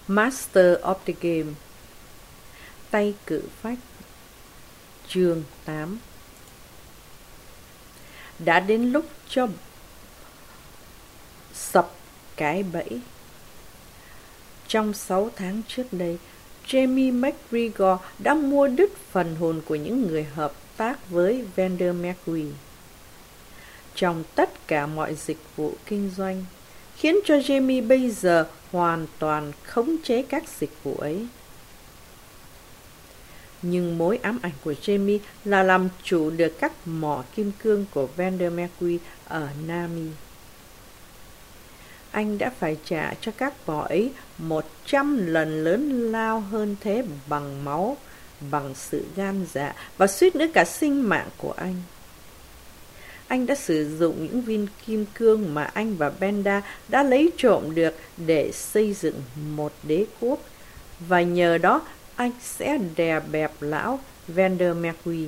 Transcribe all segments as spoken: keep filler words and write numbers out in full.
Master of the Game. Tay cự phách. Chương tám. Đã đến lúc cho sập cái bẫy. Trong sáu tháng trước đây, Jamie McGregor đã mua đứt phần hồn của những người hợp tác với Vander McGee trong tất cả mọi dịch vụ kinh doanh, khiến cho Jamie bây giờ hoàn toàn khống chế các dịch vụ ấy. Nhưng mối ám ảnh của Jamie là làm chủ được các mỏ kim cương của Vander McGee ở Nami. Anh đã phải trả cho các mỏ ấy một trăm lần lớn lao hơn thế bằng máu, bằng sự gan dạ và suýt nữa cả sinh mạng của anh. Anh đã sử dụng những viên kim cương mà anh và Benda đã lấy trộm được để xây dựng một đế quốc, và nhờ đó anh sẽ đè bẹp lão Vander McGee.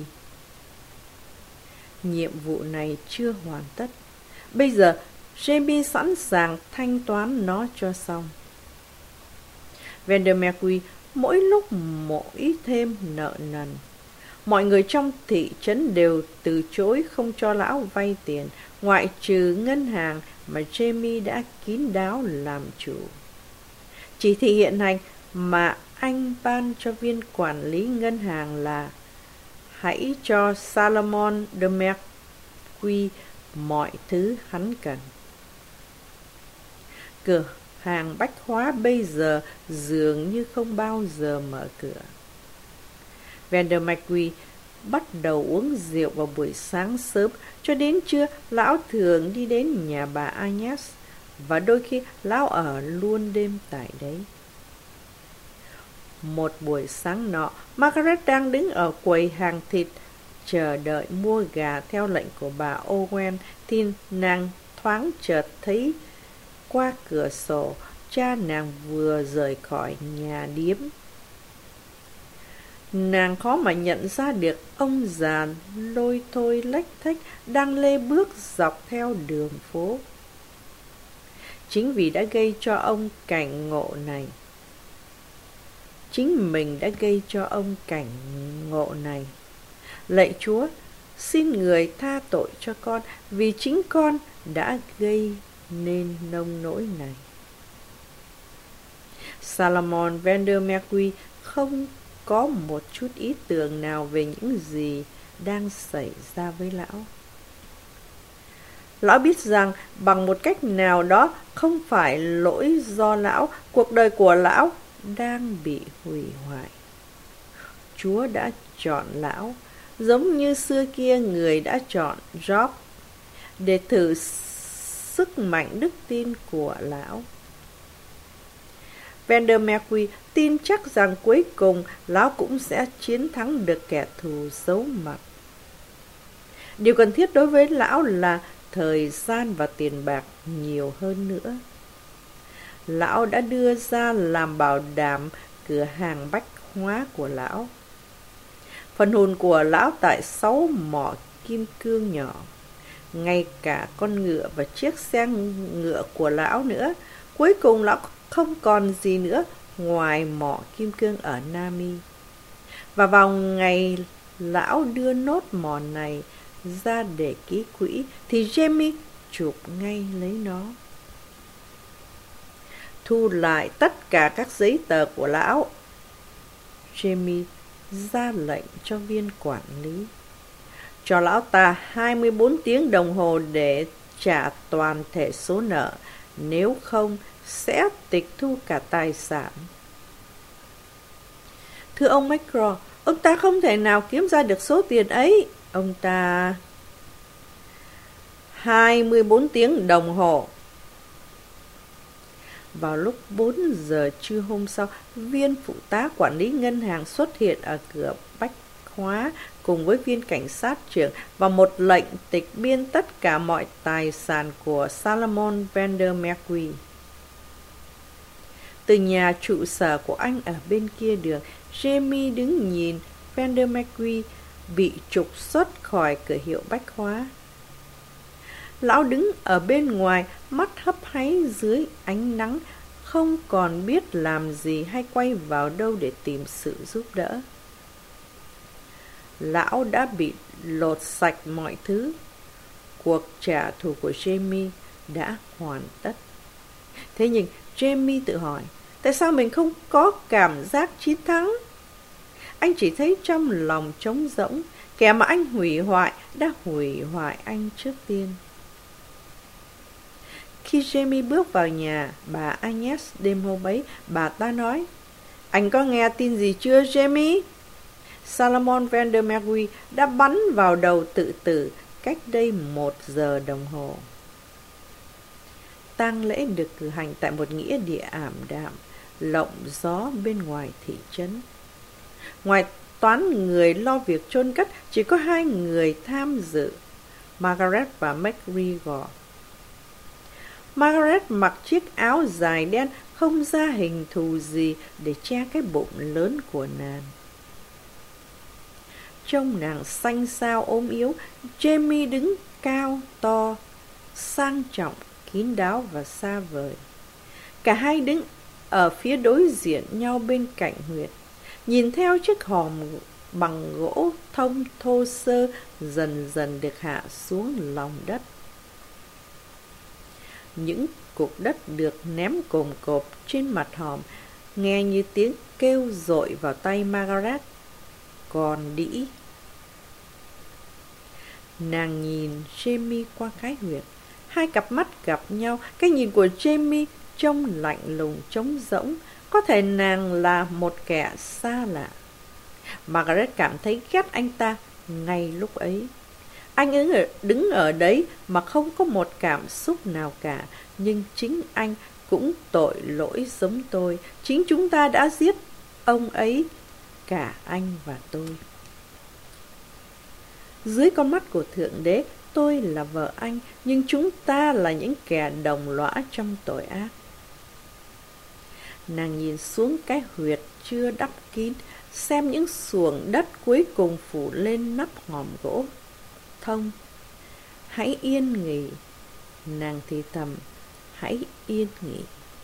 Nhiệm vụ này chưa hoàn tất. Bây giờ Jamie sẵn sàng thanh toán nó cho xong. Vander McGee mỗi lúc mỗi thêm nợ nần. Mọi người trong thị trấn đều từ chối không cho lão vay tiền, ngoại trừ ngân hàng mà Jamie đã kín đáo làm chủ. Chỉ thị hiện hành mà anh ban cho viên quản lý ngân hàng là: hãy cho Salomon de McGee mọi thứ hắn cần. Cửa hàng bách hóa bây giờ dường như không bao giờ mở cửa. Vander McGee bắt đầu uống rượu vào buổi sáng sớm, cho đến trưa lão thường đi đến nhà bà Agnes, và đôi khi lão ở luôn đêm tại đấy. Một buổi sáng nọ, Margaret đang đứng ở quầy hàng thịt chờ đợi mua gà theo lệnh của bà Owen, thì nàng thoáng chợt thấy qua cửa sổ cha nàng vừa rời khỏi nhà điếm. Nàng khó mà nhận ra được ông già lôi thôi lếch thếch đang lê bước dọc theo đường phố. Chính vì đã gây cho ông cảnh ngộ này, Chính mình đã gây cho ông cảnh ngộ này. Lạy Chúa, xin người tha tội cho con, vì chính con đã gây nên nông nỗi này. Salomon Vander McGee không có một chút ý tưởng nào về những gì đang xảy ra với lão. Lão biết rằng bằng một cách nào đó, không phải lỗi do lão, cuộc đời của lão đang bị hủy hoại. Chúa đã chọn lão, giống như xưa kia người đã chọn Job, để thử sức mạnh đức tin của lão. Vander McGee tin chắc rằng cuối cùng lão cũng sẽ chiến thắng được kẻ thù giấu mặt. Điều cần thiết đối với lão là thời gian và tiền bạc nhiều hơn nữa. Lão đã đưa ra làm bảo đảm cửa hàng bách hóa của lão. Phần hồn của lão tại sáu mỏ kim cương nhỏ, ngay cả con ngựa và chiếc xe ngựa của lão nữa. Cuối cùng lão không còn gì nữa ngoài mỏ kim cương ở Nami. Và vào ngày lão đưa nốt mỏ này ra để ký quỹ, thì Jamie chụp ngay lấy nó. Thu lại tất cả các giấy tờ của lão, Jamie ra lệnh cho viên quản lý: cho lão ta hai mươi bốn tiếng đồng hồ để trả toàn thể số nợ, nếu không sẽ tịch thu cả tài sản. Thưa ông McGraw, ông ta không thể nào kiếm ra được số tiền ấy. Ông ta... hai mươi bốn tiếng đồng hồ. Vào lúc bốn giờ trưa hôm sau, viên phụ tá quản lý ngân hàng xuất hiện ở cửa bách hóa cùng với viên cảnh sát trưởng và một lệnh tịch biên tất cả mọi tài sản của Salomon Vander McGee. Từ nhà trụ sở của anh ở bên kia đường, Jamie đứng nhìn Vander McGee bị trục xuất khỏi cửa hiệu bách hóa. Lão đứng ở bên ngoài, mắt hấp háy dưới ánh nắng, không còn biết làm gì hay quay vào đâu để tìm sự giúp đỡ. Lão đã bị lột sạch mọi thứ. Cuộc trả thù của Jamie đã hoàn tất. Thế nhưng Jamie tự hỏi, tại sao mình không có cảm giác chiến thắng? Anh chỉ thấy trong lòng trống rỗng, kẻ mà anh hủy hoại đã hủy hoại anh trước tiên. Khi Jamie bước vào nhà bà Agnes đêm hôm ấy, bà ta nói, anh có nghe tin gì chưa Jamie? Salomon Vandermeer đã bắn vào đầu tự tử cách đây một giờ đồng hồ. Tang lễ được cử hành tại một nghĩa địa ảm đạm, lộng gió bên ngoài thị trấn. Ngoài toán người lo việc chôn cất, chỉ có hai người tham dự, Margaret và MacGregor. Margaret mặc chiếc áo dài đen không ra hình thù gì để che cái bụng lớn của nàng. Trông nàng xanh xao ốm yếu, Jamie đứng cao, to, sang trọng, kín đáo và xa vời. Cả hai đứng ở phía đối diện nhau bên cạnh huyệt, nhìn theo chiếc hòm bằng gỗ thông thô sơ dần dần được hạ xuống lòng đất. Những cục đất được ném cồm cộp trên mặt hòm, nghe như tiếng kêu dội vào tay Margaret. Còn đĩ. Nàng nhìn Jamie qua cái huyệt. Hai cặp mắt gặp nhau. Cái nhìn của Jamie trông lạnh lùng trống rỗng. Có thể nàng là một kẻ xa lạ. Margaret cảm thấy ghét anh ta ngay lúc ấy. Anh ấy ở, đứng ở đấy mà không có một cảm xúc nào cả. Nhưng chính anh cũng tội lỗi giống tôi. Chính chúng ta đã giết ông ấy, cả anh và tôi. Dưới con mắt của Thượng Đế, tôi là vợ anh, nhưng chúng ta là những kẻ đồng lõa trong tội ác. Nàng nhìn xuống cái huyệt chưa đắp kín, xem những xuồng đất cuối cùng phủ lên nắp hòm gỗ thông. Hãy yên nghỉ, nàng thì thầm, hãy yên nghỉ.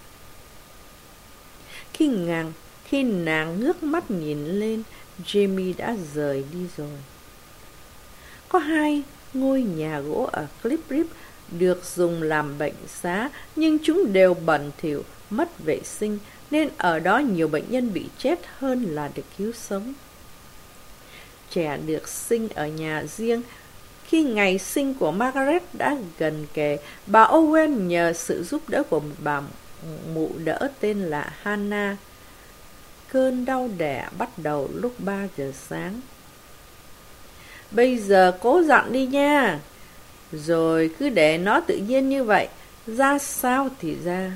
Khi nàng, khi nàng ngước mắt nhìn lên, Jamie đã rời đi rồi. Có hai ngôi nhà gỗ ở Cliff Rip được dùng làm bệnh xá, nhưng chúng đều bẩn thỉu, mất vệ sinh, nên ở đó nhiều bệnh nhân bị chết hơn là được cứu sống. Trẻ được sinh ở nhà riêng. Khi ngày sinh của Margaret đã gần kề, bà Owen nhờ sự giúp đỡ của một bà mụ đỡ tên là Hannah. Cơn đau đẻ bắt đầu lúc ba giờ sáng. Bây giờ cố dặn đi nha, rồi cứ để nó tự nhiên như vậy, ra sao thì ra.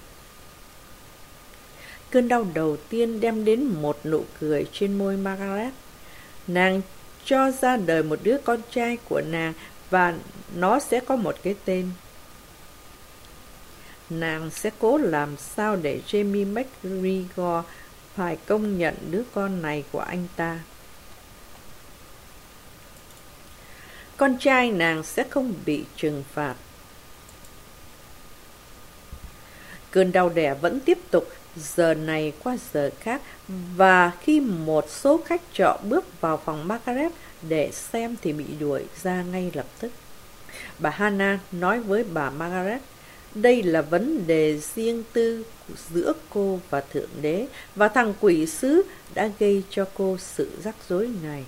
Cơn đau đầu tiên đem đến một nụ cười trên môi Margaret. Nàng cho ra đời một đứa con trai của nàng và nó sẽ có một cái tên. Nàng sẽ cố làm sao để Jamie MacGregor phải công nhận đứa con này của anh ta. Con trai nàng sẽ không bị trừng phạt. Cơn đau đẻ vẫn tiếp tục, giờ này qua giờ khác, và khi một số khách trọ bước vào phòng Margaret để xem thì bị đuổi ra ngay lập tức. Bà Hannah nói với bà Margaret, đây là vấn đề riêng tư giữa cô và Thượng Đế, và thằng quỷ sứ đã gây cho cô sự rắc rối này.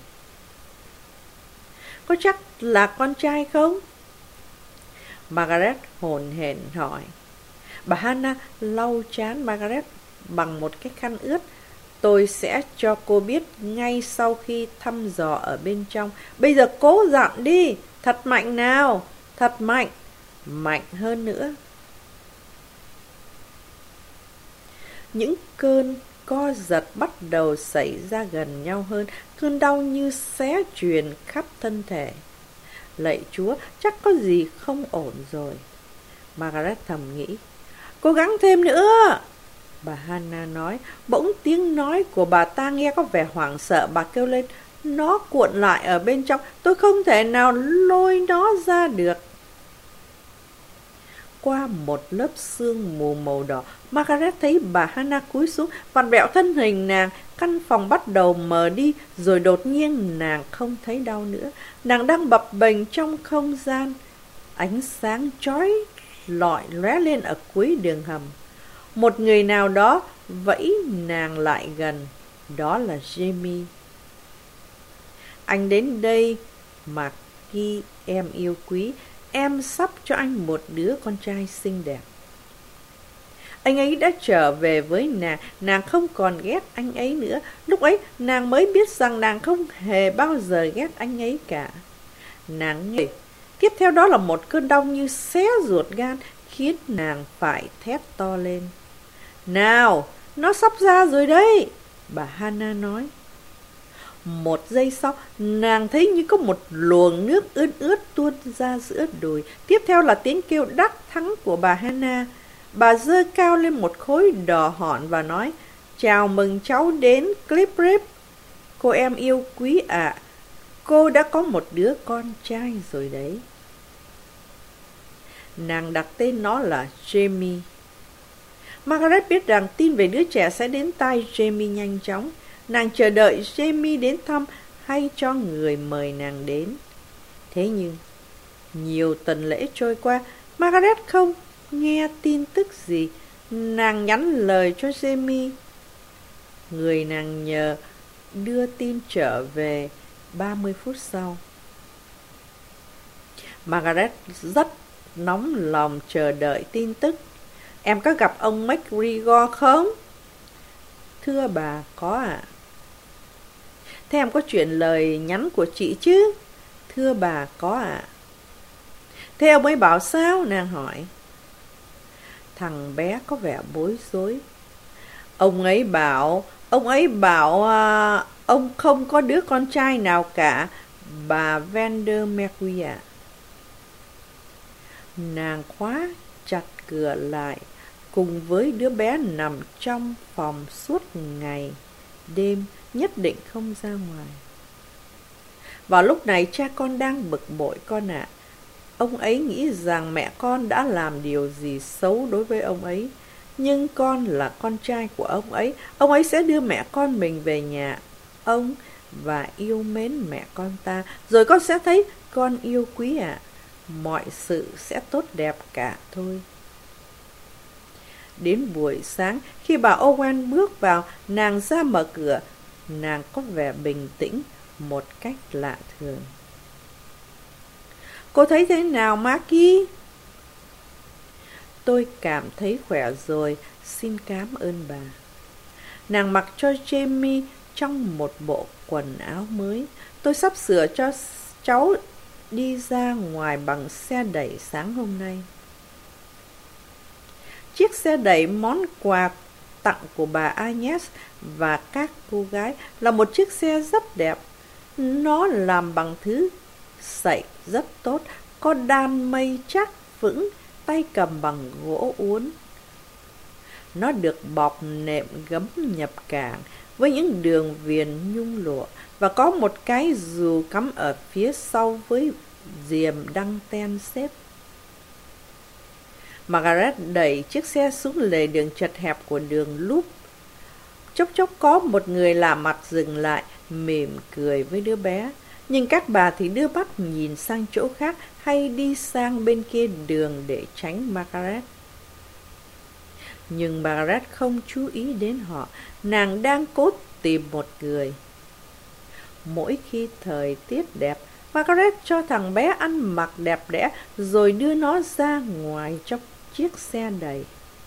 Có chắc là con trai không? Margaret hồn hển hỏi. Bà Hannah lau trán Margaret bằng một cái khăn ướt. Tôi sẽ cho cô biết ngay sau khi thăm dò ở bên trong. Bây giờ cố dặn đi, thật mạnh nào, thật mạnh, mạnh hơn nữa. Những cơn co giật bắt đầu xảy ra gần nhau hơn, cơn đau như xé truyền khắp thân thể. Lạy Chúa, chắc có gì không ổn rồi. Margaret thầm nghĩ. Cố gắng thêm nữa. Bà Hannah nói. Bỗng tiếng nói của bà ta nghe có vẻ hoảng sợ. Bà kêu lên. Nó cuộn lại ở bên trong. Tôi không thể nào lôi nó ra được. qua một lớp sương mù màu đỏ. Margaret thấy bà Hannah cúi xuống, vặn vẹo thân hình nàng. Căn phòng bắt đầu mờ đi, rồi đột nhiên nàng không thấy đau nữa. Nàng đang bập bềnh trong không gian. Ánh sáng chói lọi lóe lên ở cuối đường hầm. Một người nào đó vẫy nàng lại gần. Đó là Jamie. Anh đến đây, Maggie em yêu quý. Em sắp cho anh một đứa con trai xinh đẹp. Anh ấy đã trở về với nàng. Nàng không còn ghét anh ấy nữa. Lúc ấy nàng mới biết rằng nàng không hề bao giờ ghét anh ấy cả. Nàng nghe. Tiếp theo đó là một cơn đau như xé ruột gan, khiến nàng phải thét to lên. Nào, nó sắp ra rồi đấy, bà Hannah nói. Một giây sau, nàng thấy như có một luồng nước ướt ướt tuôn ra giữa đùi. Tiếp theo là tiếng kêu đắc thắng của bà Hannah. Bà giơ cao lên một khối đỏ hòn và nói, chào mừng cháu đến Cliprip. Cô em yêu quý ạ, à, cô đã có một đứa con trai rồi đấy. Nàng đặt tên nó là Jamie. Margaret biết rằng tin về đứa trẻ sẽ đến tai Jamie nhanh chóng. Nàng chờ đợi Jamie đến thăm hay cho người mời nàng đến. Thế nhưng, nhiều tuần lễ trôi qua, Margaret không nghe tin tức gì. Nàng nhắn lời cho Jamie. Người nàng nhờ đưa tin trở về ba mươi phút sau. Margaret rất nóng lòng chờ đợi tin tức. Em có gặp ông McGregor không? Thưa bà, có ạ. À. Thế em có chuyển lời nhắn của chị chứ? Thưa bà, có ạ. À. Thế ông ấy bảo sao? Nàng hỏi. Thằng bé có vẻ bối rối. Ông ấy bảo, ông ấy bảo à, ông không có đứa con trai nào cả, bà Vandermeer ạ. Nàng khóa chặt cửa lại, cùng với đứa bé nằm trong phòng suốt ngày, đêm, nhất định không ra ngoài. Vào lúc này cha con đang bực bội con ạ. À. Ông ấy nghĩ rằng mẹ con đã làm điều gì xấu đối với ông ấy. Nhưng con là con trai của ông ấy. Ông ấy sẽ đưa mẹ con mình về nhà ông và yêu mến mẹ con ta. Rồi con sẽ thấy con yêu quý ạ. À. Mọi sự sẽ tốt đẹp cả thôi. Đến buổi sáng, khi bà Owen bước vào, nàng ra mở cửa. Nàng có vẻ bình tĩnh một cách lạ thường. Cô thấy thế nào, Maggie? Tôi cảm thấy khỏe rồi, xin cảm ơn bà. Nàng mặc cho Jamie trong một bộ quần áo mới. Tôi sắp sửa cho cháu đi ra ngoài bằng xe đẩy sáng hôm nay. Chiếc xe đẩy món quà tặng của bà Agnes và các cô gái là một chiếc xe rất đẹp. Nó làm bằng thứ sậy rất tốt, có đan mây chắc vững, tay cầm bằng gỗ uốn. Nó được bọc nệm gấm nhập cảng với những đường viền nhung lụa và có một cái dù cắm ở phía sau với diềm đăng ten xếp. Margaret đẩy chiếc xe xuống lề đường chật hẹp của đường Loop. Chốc chốc có một người lạ mặt dừng lại, mỉm cười với đứa bé. Nhưng các bà thì đưa mắt nhìn sang chỗ khác hay đi sang bên kia đường để tránh Margaret. Nhưng Margaret không chú ý đến họ. Nàng đang cố tìm một người. Mỗi khi thời tiết đẹp, Margaret cho thằng bé ăn mặc đẹp đẽ rồi đưa nó ra ngoài trong chiếc xe đẩy.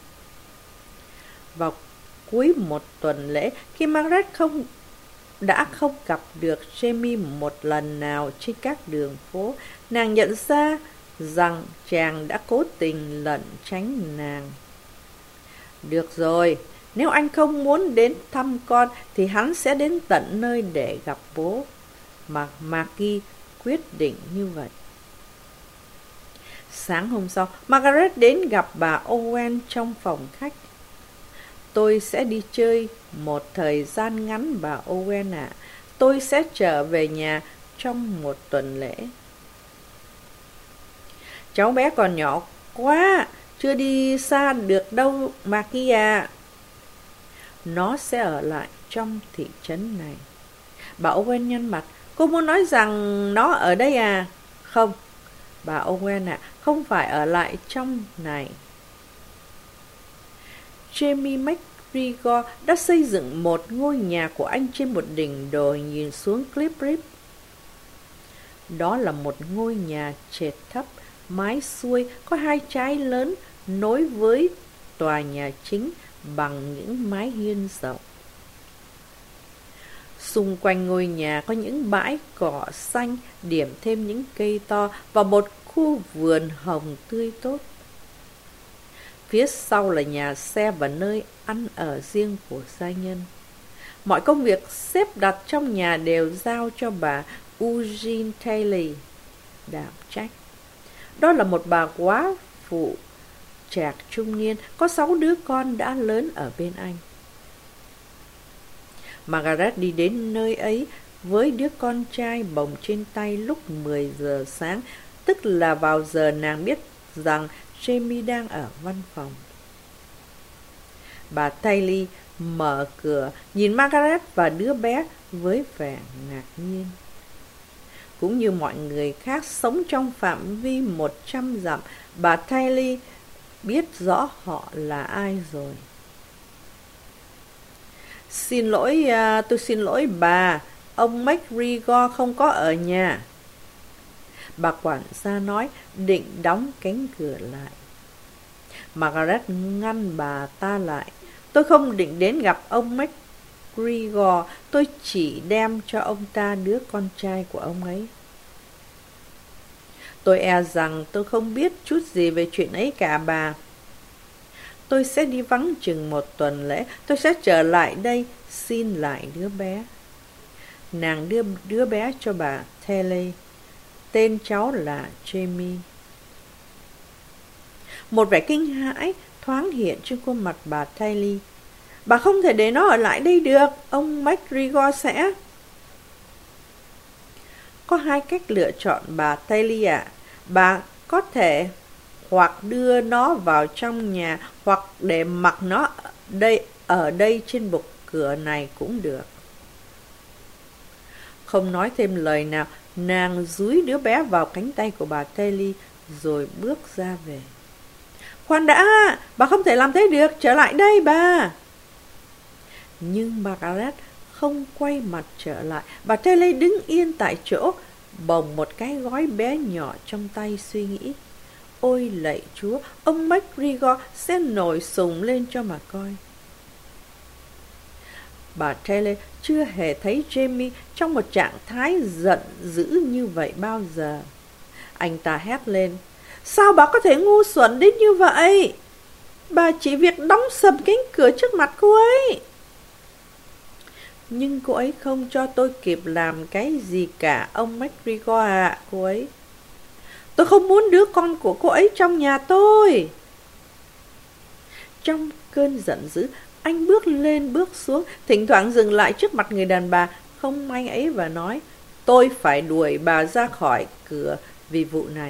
Vào cuối một tuần lễ, khi Margaret không đã không gặp được Jamie một lần nào trên các đường phố, nàng nhận ra rằng chàng đã cố tình lẩn tránh nàng. Được rồi, nếu anh không muốn đến thăm con thì hắn sẽ đến tận nơi để gặp bố. Mà Maggie quyết định như vậy. Sáng hôm sau, Margaret đến gặp bà Owen trong phòng khách. Tôi sẽ đi chơi một thời gian ngắn, bà Owen ạ. À. Tôi sẽ trở về nhà trong một tuần lễ. Cháu bé còn nhỏ quá, Chưa đi xa được đâu Makia. Nó sẽ ở lại trong thị trấn này. Bà Owen nhăn mặt. Cô muốn nói rằng nó ở đây à? Không, bà Owen ạ, à, không phải ở lại trong này. Jamie McGregor đã xây dựng một ngôi nhà của anh trên một đỉnh đồi nhìn xuống Cliff Rip. Đó là một ngôi nhà trệt thấp, mái xuôi, có hai trái lớn nối với tòa nhà chính bằng những mái hiên rộng. Xung quanh ngôi nhà có những bãi cỏ xanh, điểm thêm những cây to và một khu vườn hồng tươi tốt. Phía sau là nhà xe và nơi ăn ở riêng của gia nhân. Mọi công việc xếp đặt trong nhà đều giao cho bà Eugene Taylor đảm trách. Đó là một bà quá phụ trạc trung niên, có sáu đứa con đã lớn ở bên anh. Margaret đi đến nơi ấy với đứa con trai bồng trên tay lúc mười giờ sáng, tức là vào giờ nàng biết rằng Jamie đang ở văn phòng. Bà Taylor mở cửa, nhìn Margaret và đứa bé với vẻ ngạc nhiên. Cũng như mọi người khác sống trong phạm vi một trăm dặm, bà Taylor biết rõ họ là ai rồi. Xin lỗi, à, tôi xin lỗi bà, ông McGregor không có ở nhà. Bà quản gia nói, định đóng cánh cửa lại. Margaret ngăn bà ta lại. Tôi không định đến gặp ông McGregor, tôi chỉ đem cho ông ta đứa con trai của ông ấy. Tôi e rằng tôi không biết chút gì về chuyện ấy cả bà. Tôi sẽ đi vắng chừng một tuần lễ, tôi sẽ trở lại đây xin lại đứa bé. Nàng đưa đứa bé cho bà Taylor. Tên cháu là Jamie. Một vẻ kinh hãi thoáng hiện trên khuôn mặt bà Taylor. Bà không thể để nó ở lại đây được, ông McGregor sẽ... Có hai cách lựa chọn bà Taylor ạ. Bà có thể hoặc đưa nó vào trong nhà, hoặc để mặc nó đây ở đây trên bục cửa này cũng được. Không nói thêm lời nào, nàng dúi đứa bé vào cánh tay của bà Taylor rồi bước ra về. Khoan đã, bà không thể làm thế được, trở lại đây bà. Nhưng Margaret không quay mặt trở lại. Bà Taylor đứng yên tại chỗ, bồng một cái gói bé nhỏ trong tay, suy nghĩ. Ôi lạy Chúa, ông McGregor sẽ nổi sùng lên cho mà coi. Bà Taylor chưa hề thấy Jamie trong một trạng thái giận dữ như vậy bao giờ. Anh ta hét lên. Sao bà có thể ngu xuẩn đến như vậy? Bà chỉ việc đóng sập cánh cửa trước mặt cô ấy. Nhưng cô ấy không cho tôi kịp làm cái gì cả, ông McGregor ạ, à, cô ấy. Tôi không muốn đứa con của cô ấy trong nhà tôi. Trong cơn giận dữ, anh bước lên bước xuống, thỉnh thoảng dừng lại trước mặt người đàn bà không may ấy và nói, tôi phải đuổi bà ra khỏi cửa vì vụ này.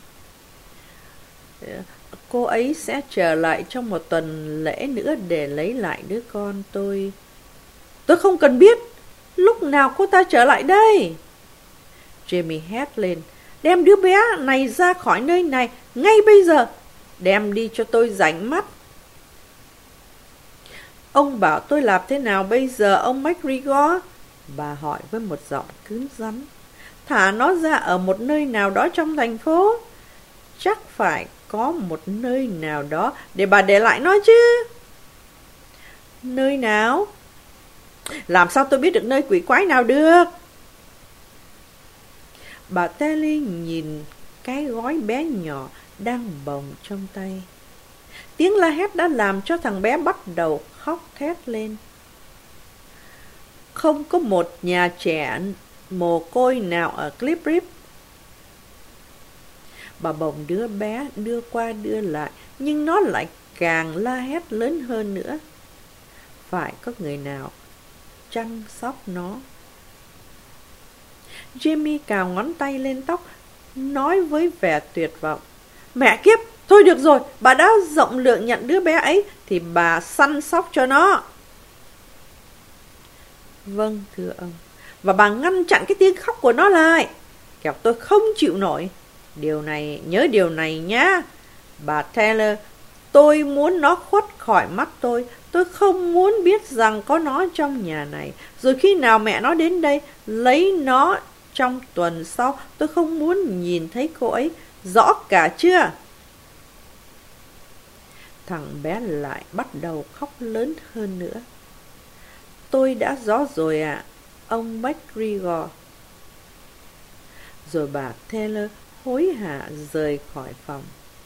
Cô ấy sẽ trở lại trong một tuần lễ nữa để lấy lại đứa con tôi. Tôi không cần biết lúc nào cô ta trở lại đây. Jamie hét lên. Đem đứa bé này ra khỏi nơi này ngay bây giờ. Đem đi cho tôi rảnh mắt. Ông bảo tôi làm thế nào bây giờ ông McGregor? Bà hỏi với một giọng cứng rắn. Thả nó ra ở một nơi nào đó trong thành phố. Chắc phải có một nơi nào đó để bà để lại nó chứ. Nơi nào? Làm sao tôi biết được nơi quỷ quái nào được? Bà Taylor nhìn cái gói bé nhỏ đang bồng trong tay. Tiếng la hét đã làm cho thằng bé bắt đầu khóc thét lên. Không có một nhà trẻ mồ côi nào ở Cliff Rip. Bà bồng đứa bé đưa qua đưa lại, nhưng nó lại càng la hét lớn hơn nữa. Phải có người nào chăm sóc nó. Jamie cào ngón tay lên tóc, nói với vẻ tuyệt vọng. Mẹ kiếp, Thôi được rồi, bà đã rộng lượng nhận đứa bé ấy thì bà săn sóc cho nó. Vâng, thưa ông. Và bà ngăn chặn cái tiếng khóc của nó lại, kẻo tôi không chịu nổi. Điều này, nhớ điều này nhá. Bà Taylor, tôi muốn nó khuất khỏi mắt tôi. Tôi không muốn biết rằng có nó trong nhà này. Rồi khi nào mẹ nó đến đây, lấy nó trong tuần sau, tôi không muốn nhìn thấy cô ấy. Rõ cả chưa? Thằng bé lại bắt đầu khóc lớn hơn nữa. Tôi đã rõ rồi ạ, à, ông McGregor. Rồi bà Taylor hối hả rời khỏi phòng.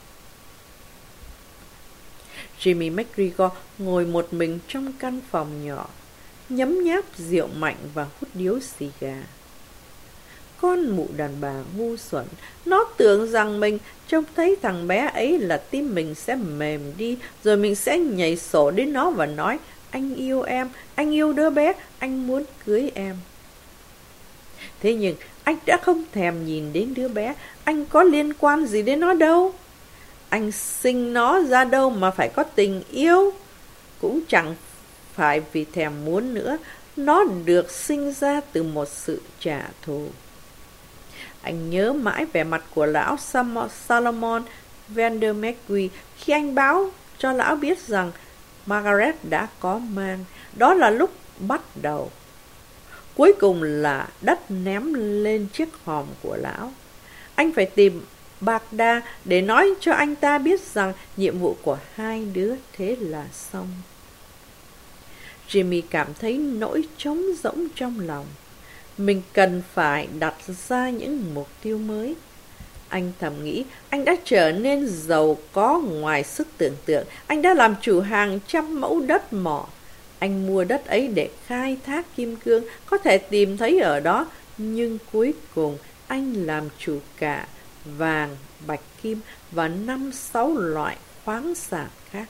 Jimmy McGregor ngồi một mình trong căn phòng nhỏ, nhấm nháp rượu mạnh và hút điếu xì gà. Con mụ đàn bà ngu xuẩn, nó tưởng rằng mình trông thấy thằng bé ấy là tim mình sẽ mềm đi, rồi mình sẽ nhảy sổ đến nó và nói, anh yêu em, anh yêu đứa bé, anh muốn cưới em. Thế nhưng anh đã không thèm nhìn đến đứa bé, anh có liên quan gì đến nó đâu. Anh sinh nó ra đâu mà phải có tình yêu. Cũng chẳng phải vì thèm muốn nữa, nó được sinh ra từ một sự trả thù. Anh nhớ mãi vẻ mặt của lão Salomon Vander McGee khi anh báo cho lão biết rằng Margaret đã có mang. Đó là lúc bắt đầu. Cuối cùng là đất ném lên chiếc hòm của lão. Anh phải tìm Baghdad để nói cho anh ta biết rằng nhiệm vụ của hai đứa thế là xong. Jimmy cảm thấy nỗi trống rỗng trong lòng. Mình cần phải đặt ra những mục tiêu mới. Anh thầm nghĩ, anh đã trở nên giàu có ngoài sức tưởng tượng. Anh đã làm chủ hàng trăm mẫu đất mỏ. Anh mua đất ấy để khai thác kim cương, có thể tìm thấy ở đó. Nhưng cuối cùng, anh làm chủ cả vàng, bạch kim và năm sáu loại khoáng sản khác.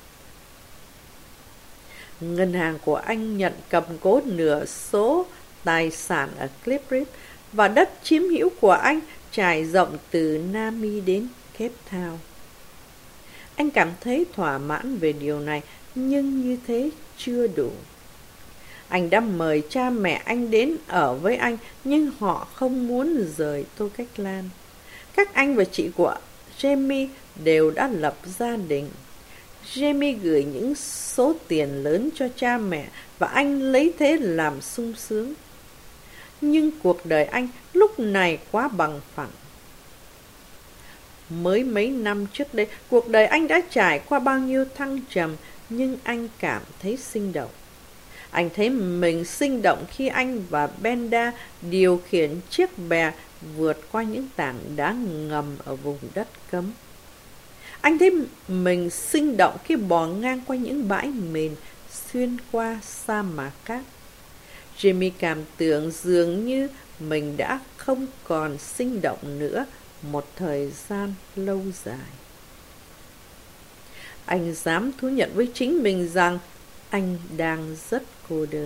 Ngân hàng của anh nhận cầm cố nửa số tài sản ở Cliff Reef và đất chiếm hữu của anh trải rộng từ Nami đến Cape Town. Anh cảm thấy thỏa mãn về điều này, nhưng như thế chưa đủ. Anh đã mời cha mẹ anh đến ở với anh, nhưng họ không muốn rời Tô Cách Lan. Các anh và chị của Jamie đều đã lập gia đình. Jamie gửi những số tiền lớn cho cha mẹ và anh lấy thế làm sung sướng. Nhưng cuộc đời anh lúc này quá bằng phẳng. Mới mấy năm trước đây, cuộc đời anh đã trải qua bao nhiêu thăng trầm, nhưng anh cảm thấy sinh động. Anh thấy mình sinh động khi anh và Benda điều khiển chiếc bè vượt qua những tảng đá ngầm ở vùng đất cấm. Anh thấy mình sinh động khi bò ngang qua những bãi mìn xuyên qua sa mạc cát. Jimmy cảm tưởng dường như mình đã không còn sinh động nữa một thời gian lâu dài. Anh dám thú nhận với chính mình rằng anh đang rất cô đơn.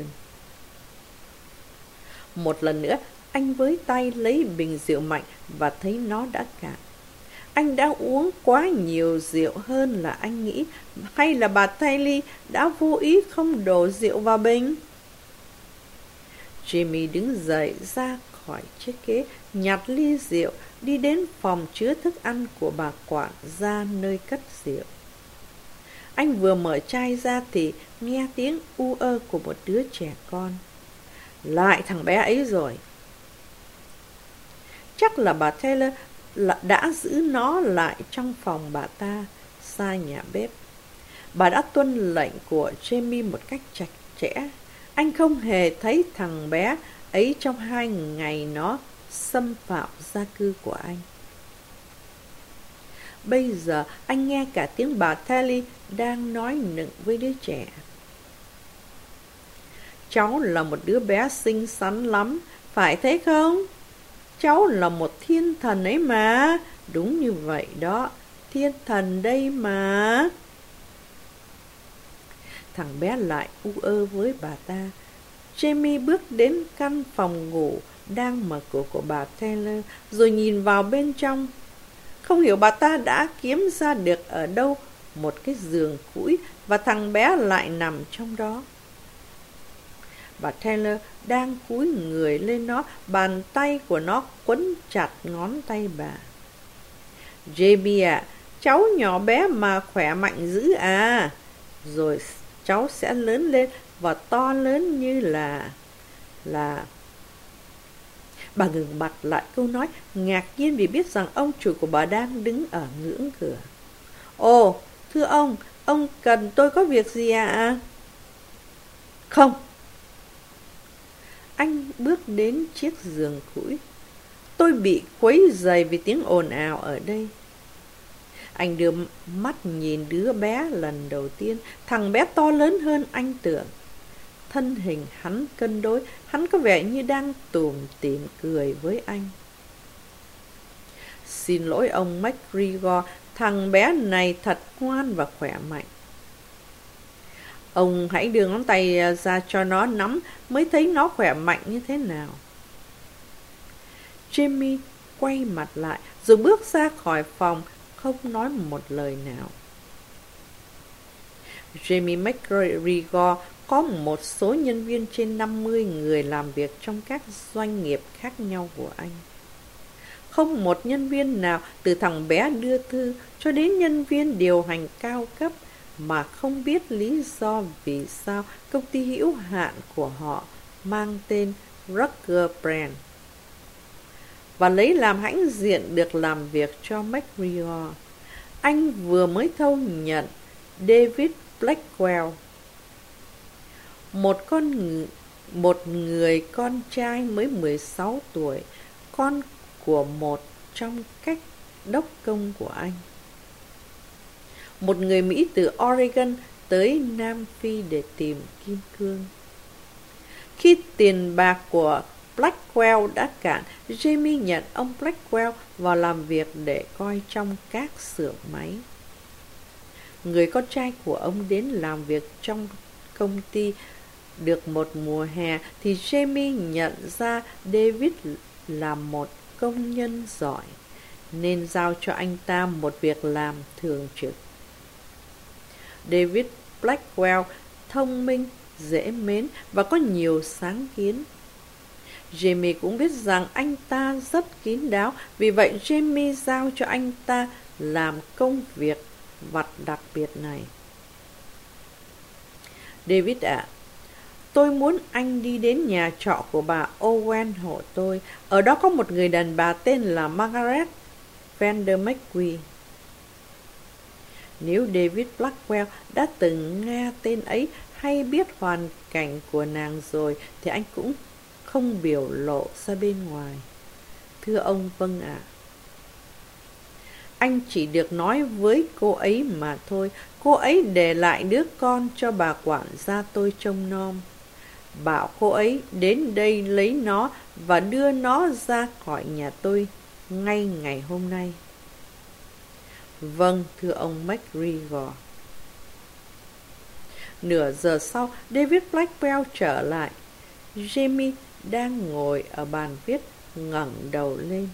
Một lần nữa, anh với tay lấy bình rượu mạnh và thấy nó đã cạn. Anh đã uống quá nhiều rượu hơn là anh nghĩ, hay là bà Taylor đã vô ý không đổ rượu vào bình? Jimmy đứng dậy ra khỏi chiếc ghế, nhặt ly rượu, đi đến phòng chứa thức ăn của bà quản gia nơi cất rượu. Anh vừa mở chai ra thì nghe tiếng u ơ của một đứa trẻ con. Lại thằng bé ấy rồi. Chắc là bà Taylor đã giữ nó lại trong phòng bà ta, xa nhà bếp. Bà đã tuân lệnh của Jamie một cách chặt chẽ. Anh không hề thấy thằng bé ấy trong hai ngày nó xâm phạm gia cư của anh. Bây giờ anh nghe cả tiếng bà Taylor đang nói nựng với đứa trẻ. Cháu là một đứa bé xinh xắn lắm, phải thế không? Cháu là một thiên thần ấy mà. Đúng như vậy đó, thiên thần đây mà. Thằng bé lại u ơ với bà ta. Jamie bước đến căn phòng ngủ đang mở cửa của bà Taylor, rồi nhìn vào bên trong. Không hiểu bà ta đã kiếm ra được ở đâu một cái giường cũi và thằng bé lại nằm trong đó. Bà Taylor đang cúi người lên nó, bàn tay của nó quấn chặt ngón tay bà. Jamie ạ, cháu nhỏ bé mà khỏe mạnh dữ à. Rồi cháu sẽ lớn lên và to lớn như là... là... Bà ngừng bặt lại câu nói, ngạc nhiên vì biết rằng ông chủ của bà đang đứng ở ngưỡng cửa. Ồ, thưa ông, ông cần tôi có việc gì ạ? À? Không. Anh bước đến chiếc giường cũi. Tôi bị quấy rầy vì tiếng ồn ào ở đây. Anh đưa mắt nhìn đứa bé lần đầu tiên. Thằng bé to lớn hơn anh tưởng. Thân hình hắn cân đối, hắn có vẻ như đang tủm tỉm cười với anh. Xin lỗi ông McGregor, thằng bé này thật ngoan và khỏe mạnh. Ông hãy đưa ngón tay ra cho nó nắm mới thấy nó khỏe mạnh như thế nào. Jamie quay mặt lại rồi bước ra khỏi phòng, không nói một lời nào. Jamie McGregor có một số nhân viên trên năm mươi người làm việc trong các doanh nghiệp khác nhau của anh. Không một nhân viên nào, từ thằng bé đưa thư cho đến nhân viên điều hành cao cấp, mà không biết lý do vì sao công ty hữu hạn của họ mang tên Rucker Brand và lấy làm hãnh diện được làm việc cho McGregor. Anh vừa mới thâu nhận David Blackwell, một con một người con trai mới mười sáu tuổi, con của một trong các đốc công của anh. Một người Mỹ từ Oregon tới Nam Phi để tìm kim cương. Khi tiền bạc của Blackwell đã cạn, Jamie nhận ông Blackwell vào làm việc để coi trong các xưởng máy. Người con trai của ông đến làm việc trong công ty được một mùa hè thì Jamie nhận ra David là một công nhân giỏi, nên giao cho anh ta một việc làm thường trực. David Blackwell thông minh, dễ mến và có nhiều sáng kiến. Jamie cũng biết rằng anh ta rất kín đáo, vì vậy Jamie giao cho anh ta làm công việc vặt đặc biệt này. David ạ, à, tôi muốn anh đi đến nhà trọ của bà Owen hộ tôi. Ở đó có một người đàn bà tên là Margaret Vander McQueen. Nếu David Blackwell đã từng nghe tên ấy hay biết hoàn cảnh của nàng rồi thì anh cũng không biểu lộ ra bên ngoài. Thưa ông, vâng ạ. À. Anh chỉ được nói với cô ấy mà thôi. Cô ấy để lại đứa con cho bà quản gia tôi trông nom. Bảo cô ấy đến đây lấy nó và đưa nó ra khỏi nhà tôi ngay ngày hôm nay. Vâng, thưa ông McGregor. Nửa giờ sau, David Blackwell trở lại. Jamie đang ngồi ở bàn viết, ngẩng đầu lên.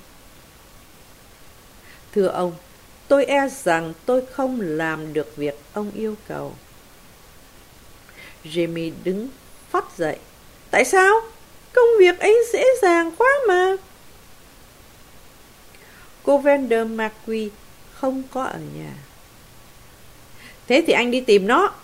Thưa ông, tôi e rằng tôi không làm được việc ông yêu cầu. Jamie đứng phắt dậy. Tại sao? Công việc ấy dễ dàng quá mà. Cô Vander McQueen không có ở nhà. Thế thì anh đi tìm nó.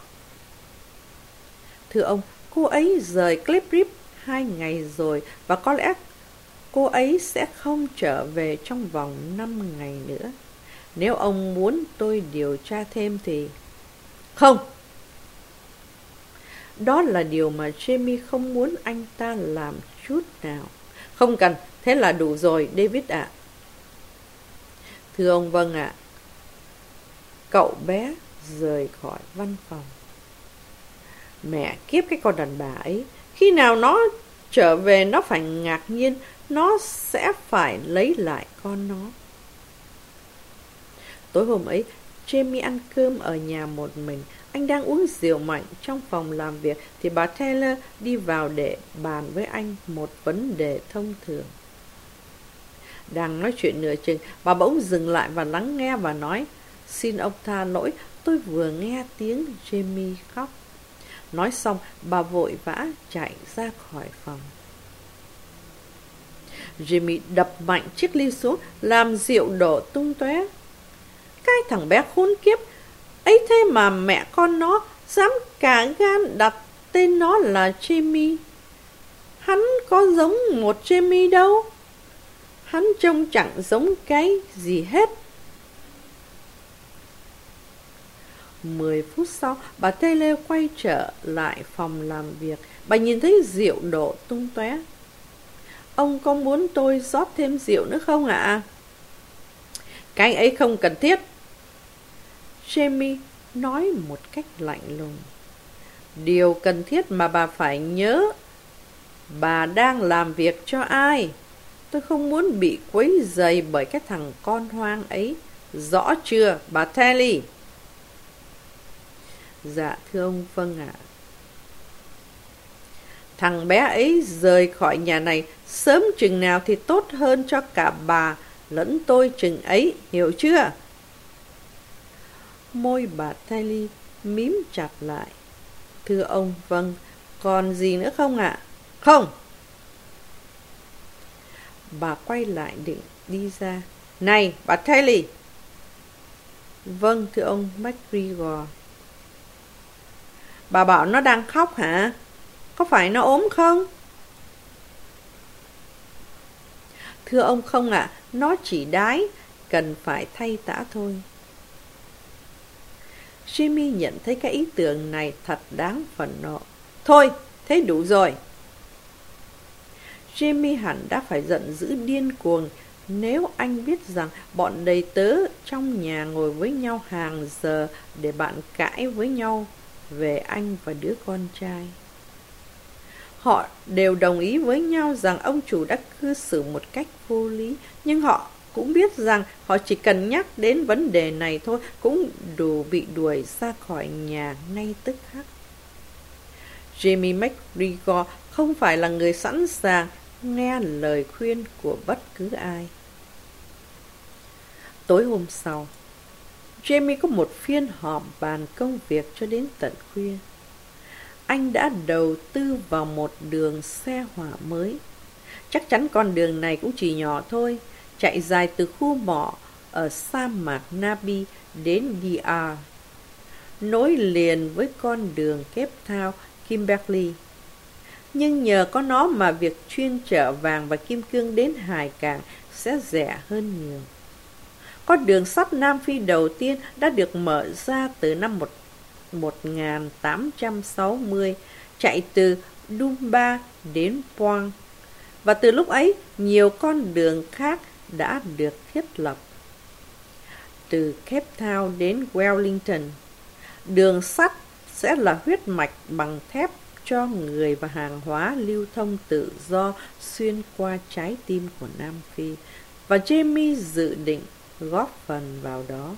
Thưa ông, cô ấy rời Cliff River hai ngày rồi và có lẽ cô ấy sẽ không trở về trong vòng năm ngày nữa. Nếu ông muốn tôi điều tra thêm thì... Không! Đó là điều mà Jamie không muốn anh ta làm chút nào. Không cần, thế là đủ rồi, David ạ. À. Thưa ông, vâng ạ. À. Cậu bé rời khỏi văn phòng. Mẹ kiếp cái con đàn bà ấy. Khi nào nó trở về nó phải ngạc nhiên. Nó sẽ phải lấy lại con nó. Tối hôm ấy, Jamie ăn cơm ở nhà một mình. Anh đang uống rượu mạnh trong phòng làm việc thì bà Taylor đi vào để bàn với anh một vấn đề thông thường. Đang nói chuyện nửa chừng, bà bỗng dừng lại và lắng nghe và nói, xin ông tha lỗi, tôi vừa nghe tiếng Jamie khóc. Nói xong, bà vội vã chạy ra khỏi phòng. Jamie đập mạnh chiếc ly xuống, làm rượu đổ tung tóe. Cái thằng bé khốn kiếp, ấy thế mà mẹ con nó dám cả gan đặt tên nó là Jamie. Hắn có giống một Jamie đâu. Hắn trông chẳng giống cái gì hết. Mười phút sau, bà Taylor quay trở lại phòng làm việc. Bà nhìn thấy rượu đổ tung tóe. Ông có muốn tôi rót thêm rượu nữa không ạ? À? Cái ấy không cần thiết. Jamie nói một cách lạnh lùng. Điều cần thiết mà bà phải nhớ, bà đang làm việc cho ai? Tôi không muốn bị quấy rầy bởi cái thằng con hoang ấy. Rõ chưa, bà Telly? Dạ thưa ông, vâng ạ. Thằng bé ấy rời khỏi nhà này sớm chừng nào thì tốt hơn cho cả bà lẫn tôi chừng ấy, hiểu chưa? Môi bà Telly mím chặt lại. Thưa ông, vâng. Còn gì nữa không ạ? À? Không. Bà quay lại định đi ra. Này, bà Telly! Vâng, thưa ông McGregor. Bà bảo nó đang khóc hả? Có phải nó ốm không? Thưa ông không ạ, à, nó chỉ đái, cần phải thay tã thôi. Jimmy nhận thấy cái ý tưởng này thật đáng phẫn nộ. Thôi, thế đủ rồi. Jimmy hẳn đã phải giận dữ điên cuồng nếu anh biết rằng bọn đầy tớ trong nhà ngồi với nhau hàng giờ để bạn cãi với nhau về anh và đứa con trai. Họ đều đồng ý với nhau rằng ông chủ đã cư xử một cách vô lý, nhưng họ cũng biết rằng họ chỉ cần nhắc đến vấn đề này thôi cũng đủ bị đuổi ra khỏi nhà ngay tức khắc. Jamie McGregor không phải là người sẵn sàng nghe lời khuyên của bất cứ ai. Tối hôm sau, Jamie có một phiên họp bàn công việc cho đến tận khuya. Anh đã đầu tư vào một đường xe hỏa mới. Chắc chắn con đường này cũng chỉ nhỏ thôi, chạy dài từ khu mỏ ở sa mạc Nabi đến đê rờ, nối liền với con đường Cape Town, Kimberley. Nhưng nhờ có nó mà việc chuyên chở vàng và kim cương đến Hải Cảng sẽ rẻ hơn nhiều. Con đường sắt Nam Phi đầu tiên đã được mở ra từ năm một nghìn tám trăm sáu mươi, chạy từ Dumba đến Pointe, và từ lúc ấy nhiều con đường khác đã được thiết lập. Từ Cape Town đến Wellington, đường sắt sẽ là huyết mạch bằng thép cho người và hàng hóa lưu thông tự do xuyên qua trái tim của Nam Phi, và Jamie dự định góp phần vào đó.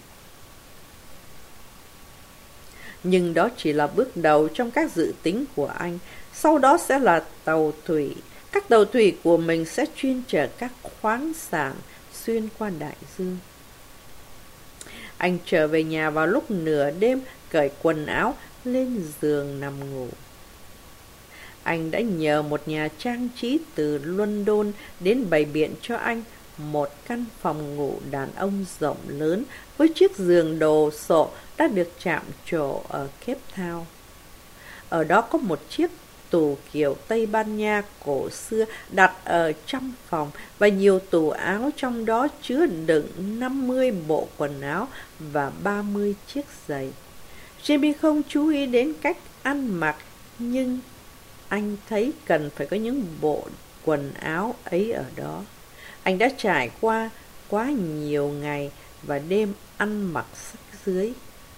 Nhưng đó chỉ là bước đầu trong các dự tính của anh. Sau đó sẽ là tàu thủy. Các tàu thủy của mình sẽ chuyên chở các khoáng sản xuyên qua đại dương. Anh trở về nhà vào lúc nửa đêm, cởi quần áo, lên giường nằm ngủ. Anh đã nhờ một nhà trang trí từ London đến bày biện cho anh một căn phòng ngủ đàn ông rộng lớn với chiếc giường đồ sộ đã được chạm trổ ở Cape Town. Ở đó có một chiếc tủ kiểu Tây Ban Nha cổ xưa đặt ở trong phòng, và nhiều tủ áo trong đó chứa đựng năm mươi bộ quần áo và ba mươi chiếc giày. Jamie không chú ý đến cách ăn mặc, nhưng anh thấy cần phải có những bộ quần áo ấy ở đó. Anh đã trải qua quá nhiều ngày và đêm ăn mặc rách rưới.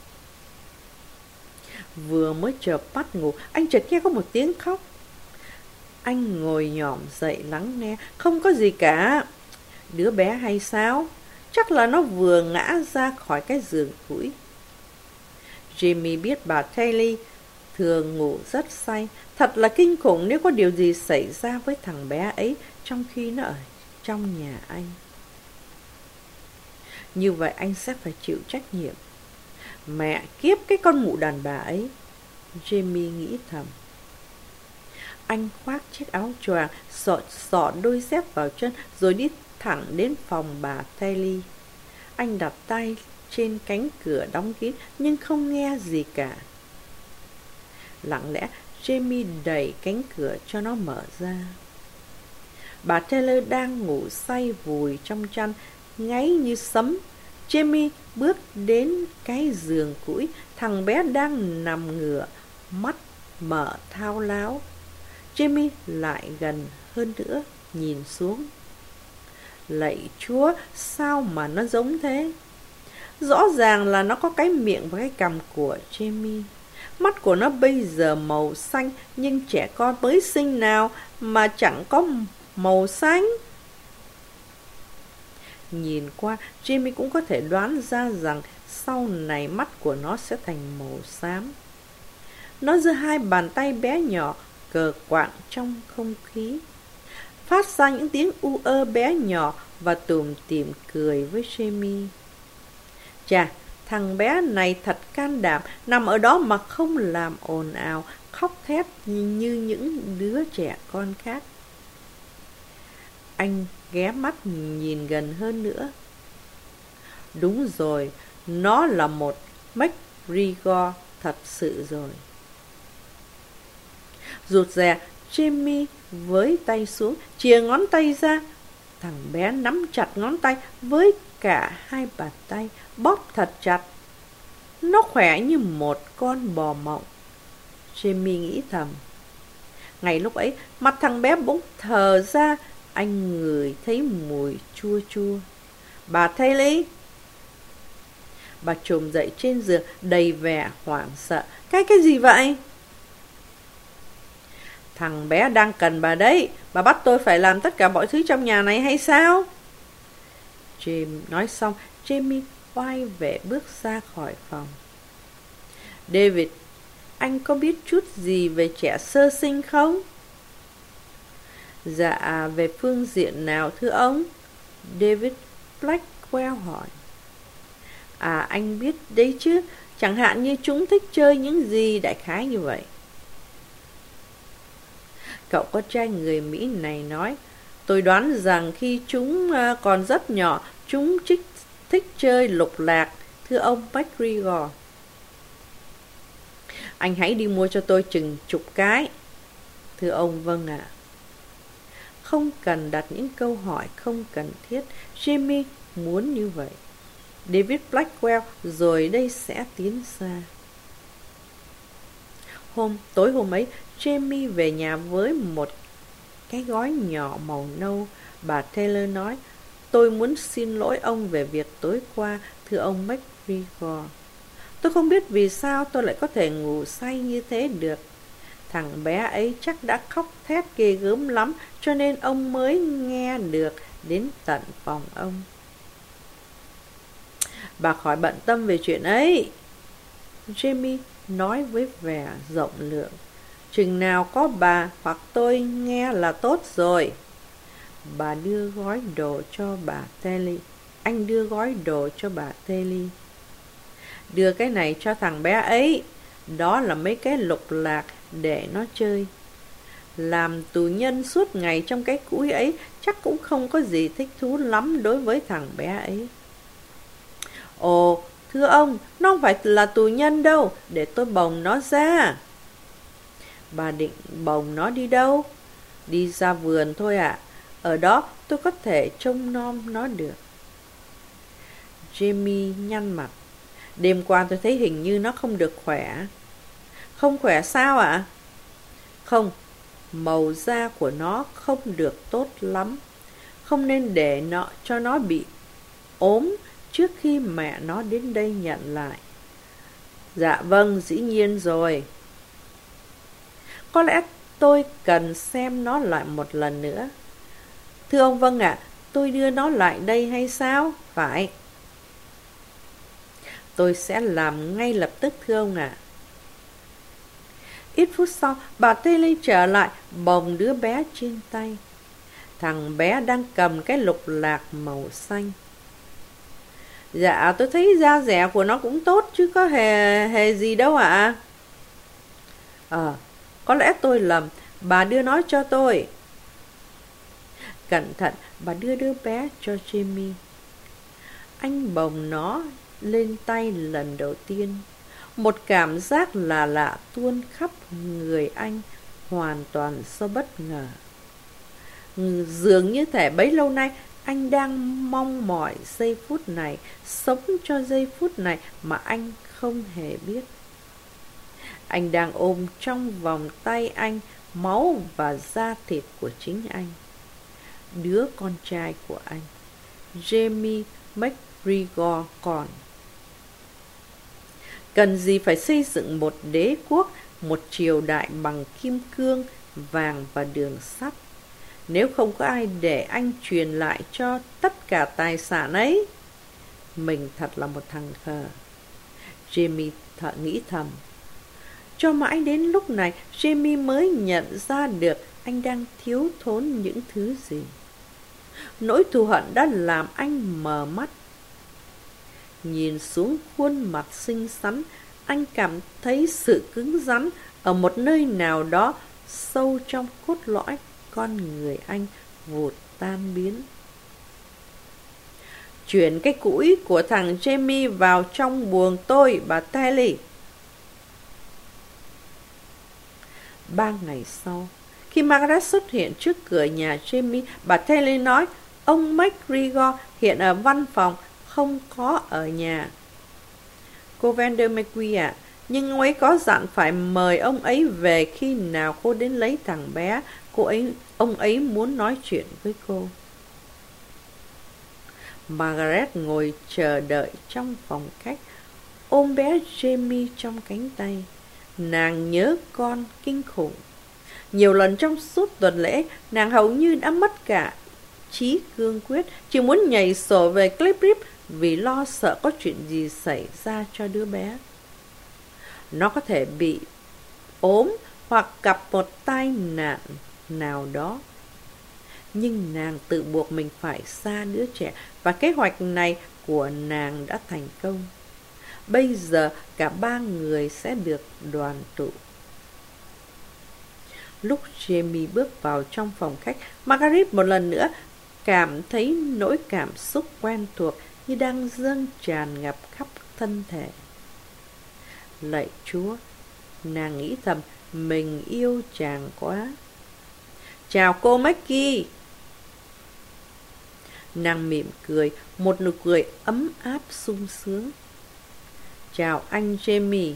Vừa mới chợp mắt ngủ, anh chợt nghe có một tiếng khóc. Anh ngồi nhỏm dậy lắng nghe. Không có gì cả. Đứa bé hay sao? Chắc là nó vừa ngã ra khỏi cái giường củi. Jimmy biết bà Taylor thường ngủ rất say. Thật là kinh khủng nếu có điều gì xảy ra với thằng bé ấy trong khi nó ở trong nhà anh. Như vậy anh sẽ phải chịu trách nhiệm. Mẹ kiếp cái con mụ đàn bà ấy, Jamie nghĩ thầm. Anh khoác chiếc áo choàng, xỏ, xỏ đôi dép vào chân, rồi đi thẳng đến phòng bà Taylor. Anh đặt tay trên cánh cửa đóng kín, nhưng không nghe gì cả. Lặng lẽ, Jamie đẩy cánh cửa cho nó mở ra. Bà Taylor đang ngủ say vùi trong chăn, ngáy như sấm. Jamie bước đến cái giường củi, thằng bé đang nằm ngửa, mắt mở thao láo. Jamie lại gần hơn nữa, nhìn xuống. Lạy Chúa, sao mà nó giống thế? Rõ ràng là nó có cái miệng và cái cằm của Jamie. Mắt của nó bây giờ màu xanh, nhưng trẻ con mới sinh nào mà chẳng có màu xanh. Nhìn qua, Jamie cũng có thể đoán ra rằng sau này mắt của nó sẽ thành màu xám. Nó giơ hai bàn tay bé nhỏ, cờ quạng trong không khí, phát ra những tiếng u ơ bé nhỏ và tủm tỉm cười với Jamie. Chà, thằng bé này thật can đảm, nằm ở đó mà không làm ồn ào, khóc thét như những đứa trẻ con khác. Anh ghé mắt nhìn gần hơn nữa. Đúng rồi, nó là một McGregor thật sự rồi. Rụt rè, Jamie với tay xuống, chìa ngón tay ra. Thằng bé nắm chặt ngón tay với cả hai bàn tay, bóp thật chặt. Nó khỏe như một con bò mộng, Jamie nghĩ thầm. Ngay lúc ấy, mặt thằng bé bỗng thờ ra, anh ngửi thấy mùi chua chua. Bà Taylor! Bà trồm dậy trên giường đầy vẻ hoảng sợ. Cái cái gì vậy? Thằng bé đang cần bà đấy. Bà bắt tôi phải làm tất cả mọi thứ trong nhà này hay sao? James nói xong, Jamie quay về bước ra khỏi phòng. David, anh có biết chút gì về trẻ sơ sinh không? Dạ, về phương diện nào thưa ông? David Blackwell hỏi. À, anh biết đấy chứ, chẳng hạn như chúng thích chơi những gì đại khái như vậy. Cậu con trai người Mỹ này nói, tôi đoán rằng khi chúng còn rất nhỏ, chúng thích, thích chơi lục lạc, thưa ông McGregor. Anh hãy đi mua cho tôi chừng chục cái. Thưa ông, vâng ạ. À. Không cần đặt những câu hỏi không cần thiết, Jamie muốn như vậy. David Blackwell rồi đây sẽ tiến xa. Hôm, tối hôm ấy, Jamie về nhà với một cái gói nhỏ màu nâu. Bà Taylor nói, tôi muốn xin lỗi ông về việc tối qua, thưa ông McGregor. Tôi không biết vì sao tôi lại có thể ngủ say như thế được. Thằng bé ấy chắc đã khóc thét ghê gớm lắm, cho nên ông mới nghe được đến tận phòng ông. Bà khỏi bận tâm về chuyện ấy, Jamie nói với vẻ rộng lượng. Chừng nào có bà hoặc tôi nghe là tốt rồi. Bà đưa gói đồ cho bà Taylor. Anh đưa gói đồ cho bà Taylor. Đưa cái này cho thằng bé ấy. Đó là mấy cái lục lạc để nó chơi. Làm tù nhân suốt ngày trong cái cũi ấy chắc cũng không có gì thích thú lắm đối với thằng bé ấy. Ồ, thưa ông, nó không phải là tù nhân đâu, để tôi bồng nó ra. Bà định bồng nó đi đâu? Đi ra vườn thôi ạ. À. Ở đó tôi có thể trông nom nó được. Jamie nhăn mặt. Đêm qua tôi thấy hình như nó không được khỏe. Không khỏe sao ạ? À? Không, màu da của nó không được tốt lắm. Không nên để nó cho nó bị ốm trước khi mẹ nó đến đây nhận lại. Dạ vâng, dĩ nhiên rồi. Có lẽ tôi cần xem nó lại một lần nữa. Thưa ông, vâng ạ, à, tôi đưa nó lại đây hay sao? Phải. Tôi sẽ làm ngay lập tức thưa ông ạ. À. Ít phút sau, bà Taylor trở lại, bồng đứa bé trên tay. Thằng bé đang cầm cái lục lạc màu xanh. Dạ, tôi thấy da dẻ của nó cũng tốt chứ có hề hề gì đâu ạ. Ờ, có lẽ tôi lầm, bà đưa nó cho tôi. Cẩn thận, bà đưa đứa bé cho Jamie. Anh bồng nó lên tay lần đầu tiên. Một cảm giác lạ lạ tuôn khắp người anh, hoàn toàn do bất ngờ. Dường như thể bấy lâu nay anh đang mong mỏi giây phút này, sống cho giây phút này mà anh không hề biết. Anh đang ôm trong vòng tay anh máu và da thịt của chính anh. Đứa con trai của anh, Jamie McGregor còn. Cần gì phải xây dựng một đế quốc, một triều đại bằng kim cương, vàng và đường sắt, nếu không có ai để anh truyền lại cho tất cả tài sản ấy? Mình thật là một thằng khờ. Jamie thở nghĩ thầm. Cho mãi đến lúc này, Jamie mới nhận ra được anh đang thiếu thốn những thứ gì. Nỗi thù hận đã làm anh mờ mắt. Nhìn xuống khuôn mặt xinh xắn, anh cảm thấy sự cứng rắn ở một nơi nào đó sâu trong cốt lõi con người anh vụt tan biến. Chuyển cái cũi của thằng Jamie vào trong buồng tôi, bà Telly. Ba ngày sau, khi Margaret xuất hiện trước cửa nhà Jamie, bà Telly nói ông McGregor hiện ở văn phòng, không có ở nhà. Cô Vandermeque ạ, nhưng ông ấy có dặn phải mời ông ấy về khi nào cô đến lấy thằng bé. Cô ấy, ông ấy muốn nói chuyện với cô. Margaret ngồi chờ đợi trong phòng khách, ôm bé Jamie trong cánh tay. Nàng nhớ con kinh khủng. Nhiều lần trong suốt tuần lễ, nàng hầu như đã mất cả trí cương quyết, chỉ muốn nhảy sổ về Cliff Rip vì lo sợ có chuyện gì xảy ra cho đứa bé. Nó có thể bị ốm hoặc gặp một tai nạn nào đó. Nhưng nàng tự buộc mình phải xa đứa trẻ, và kế hoạch này của nàng đã thành công. Bây giờ cả ba người sẽ được đoàn tụ. Lúc Jamie bước vào trong phòng khách, Margaret một lần nữa cảm thấy nỗi cảm xúc quen thuộc như đang dâng tràn ngập khắp thân thể. Lạy Chúa, nàng nghĩ thầm, mình yêu chàng quá. Chào cô Mackie. Nàng mỉm cười, một nụ cười ấm áp sung sướng. Chào anh Jamie.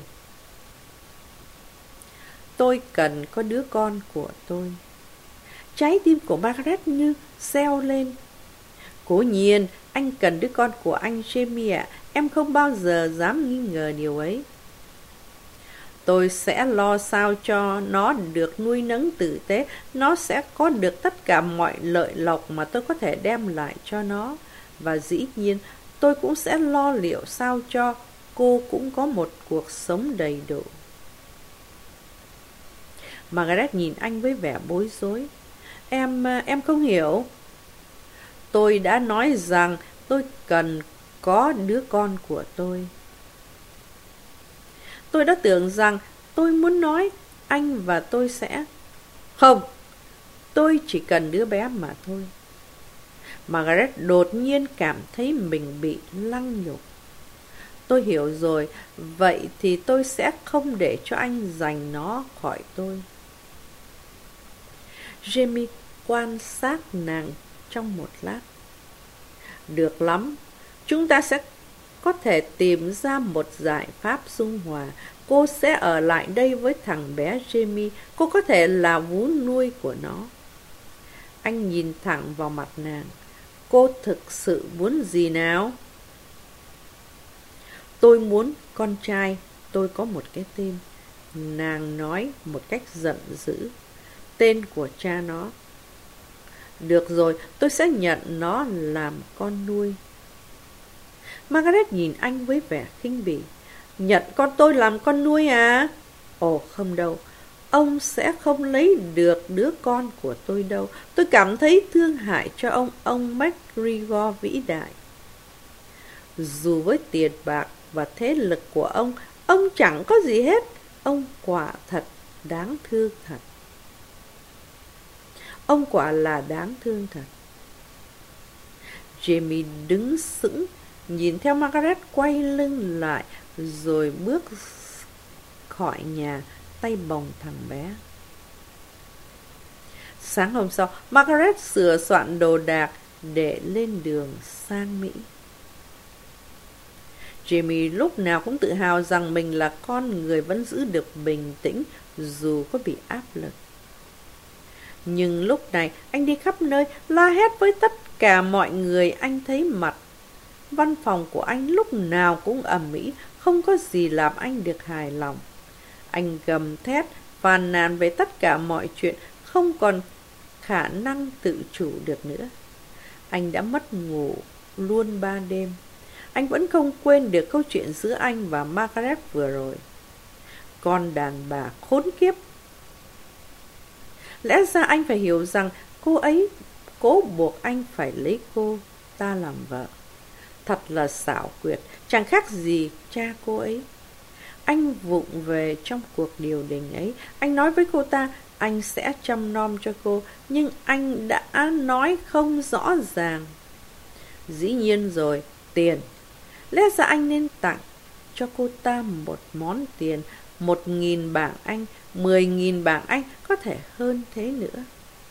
Tôi cần có đứa con của tôi. Trái tim của Margaret như reo lên. Cố nhiên, anh cần đứa con của anh Jamie ạ. Em không bao giờ dám nghi ngờ điều ấy. Tôi sẽ lo sao cho nó được nuôi nấng tử tế. Nó sẽ có được tất cả mọi lợi lộc mà tôi có thể đem lại cho nó. Và dĩ nhiên, tôi cũng sẽ lo liệu sao cho cô cũng có một cuộc sống đầy đủ. Margaret nhìn anh với vẻ bối rối. Em, em không hiểu. Tôi đã nói rằng tôi cần có đứa con của tôi. Tôi đã tưởng rằng tôi muốn nói anh và tôi sẽ... Không, tôi chỉ cần đứa bé mà thôi. Margaret đột nhiên cảm thấy mình bị lăng nhục. Tôi hiểu rồi, vậy thì tôi sẽ không để cho anh giành nó khỏi tôi. Jamie quan sát nàng trong một lát. Được lắm, chúng ta sẽ có thể tìm ra một giải pháp dung hòa. Cô sẽ ở lại đây với thằng bé Jamie. Cô có thể là vú nuôi của nó. Anh nhìn thẳng vào mặt nàng. Cô thực sự muốn gì nào? Tôi muốn con trai tôi có một cái tên. Nàng nói một cách giận dữ. Tên của cha nó. Được rồi, tôi sẽ nhận nó làm con nuôi. Margaret nhìn anh với vẻ khinh bỉ. Nhận con tôi làm con nuôi à? Ồ không đâu, ông sẽ không lấy được đứa con của tôi đâu. Tôi cảm thấy thương hại cho ông, ông McGregor vĩ đại. Dù với tiền bạc và thế lực của ông, ông chẳng có gì hết. Ông quả thật đáng thương thật. Ông quả là đáng thương thật. Jamie đứng sững, nhìn theo Margaret quay lưng lại, rồi bước khỏi nhà, tay bồng thằng bé. Sáng hôm sau, Margaret sửa soạn đồ đạc để lên đường sang Mỹ. Jamie lúc nào cũng tự hào rằng mình là con người vẫn giữ được bình tĩnh dù có bị áp lực. Nhưng lúc này anh đi khắp nơi, la hét với tất cả mọi người anh thấy mặt. Văn phòng của anh lúc nào cũng ầm ĩ, không có gì làm anh được hài lòng. Anh gầm thét, phàn nàn về tất cả mọi chuyện, không còn khả năng tự chủ được nữa. Anh đã mất ngủ luôn ba đêm. Anh vẫn không quên được câu chuyện giữa anh và Margaret vừa rồi. Con đàn bà khốn kiếp. Lẽ ra anh phải hiểu rằng cô ấy cố buộc anh phải lấy cô ta làm vợ. Thật là xảo quyệt, chẳng khác gì cha cô ấy. Anh vụng về trong cuộc điều đình ấy. Anh nói với cô ta anh sẽ chăm nom cho cô, nhưng anh đã nói không rõ ràng. Dĩ nhiên rồi, tiền. Lẽ ra anh nên tặng cho cô ta một món tiền, một nghìn bảng Anh, mười nghìn bảng Anh, có thể hơn thế nữa.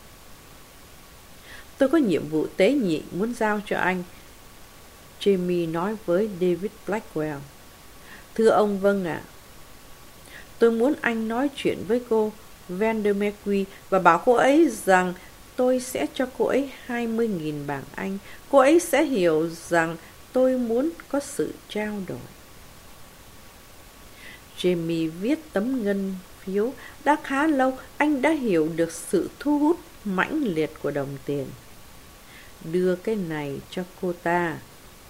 Tôi có nhiệm vụ tế nhị muốn giao cho anh, Jamie nói với David Blackwell. Thưa ông, vâng ạ. Tôi muốn anh nói chuyện với cô Vandermeque và bảo cô ấy rằng tôi sẽ cho cô ấy hai mươi nghìn bảng Anh. Cô ấy sẽ hiểu rằng tôi muốn có sự trao đổi. Jamie viết tấm ngân phiếu. Đã khá lâu anh đã hiểu được sự thu hút mãnh liệt của đồng tiền. Đưa cái này cho cô ta.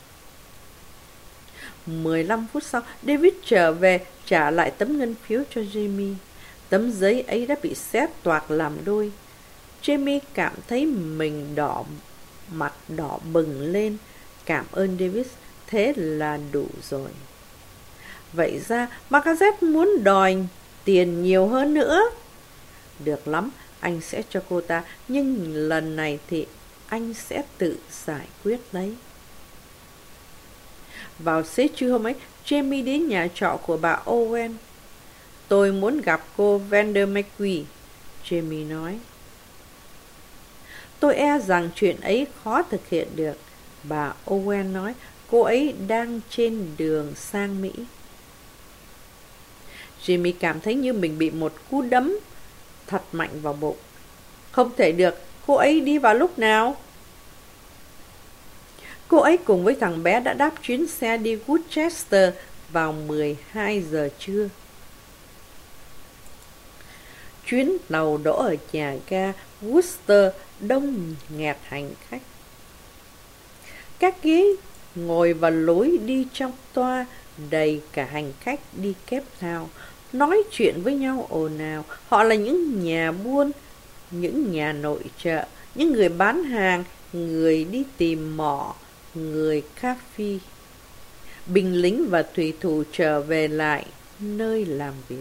mười lăm phút sau, David trở về trả lại tấm ngân phiếu cho Jamie. Tấm giấy ấy đã bị xé toạc làm đôi. Jamie cảm thấy mình đỏ mặt đỏ bừng lên. Cảm ơn David, thế là đủ rồi. Vậy ra Margaret muốn đòi tiền nhiều hơn nữa. Được lắm, anh sẽ cho cô ta, nhưng lần này thì anh sẽ tự giải quyết đấy. Vào xế trưa hôm ấy, Jamie đến nhà trọ của bà Owen. Tôi muốn gặp cô Vandermeque, Jamie nói. Tôi e rằng chuyện ấy khó thực hiện được, bà Owen nói. Cô ấy đang trên đường sang Mỹ. Jamie cảm thấy như mình bị một cú đấm thật mạnh vào bụng. Không thể được, cô ấy đi vào lúc nào? Cô ấy cùng với thằng bé đã đáp chuyến xe đi Woodchester vào mười hai giờ trưa. Chuyến tàu đỗ ở nhà ga Worcester đông nghẹt hành khách. Các ghế ngồi vào lối đi trong toa đầy cả hành khách đi Cape Town, nói chuyện với nhau ồn ào. Họ là những nhà buôn, những nhà nội trợ, những người bán hàng, người đi tìm mỏ, người cà phê. Binh lính và thủy thủ trở về lại nơi làm việc.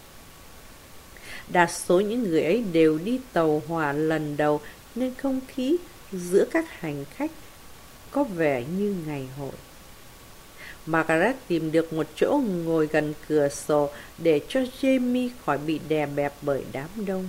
Đa số những người ấy đều đi tàu hỏa lần đầu, nên không khí giữa các hành khách có vẻ như ngày hội. Margaret tìm được một chỗ ngồi gần cửa sổ để cho Jamie khỏi bị đè bẹp bởi đám đông.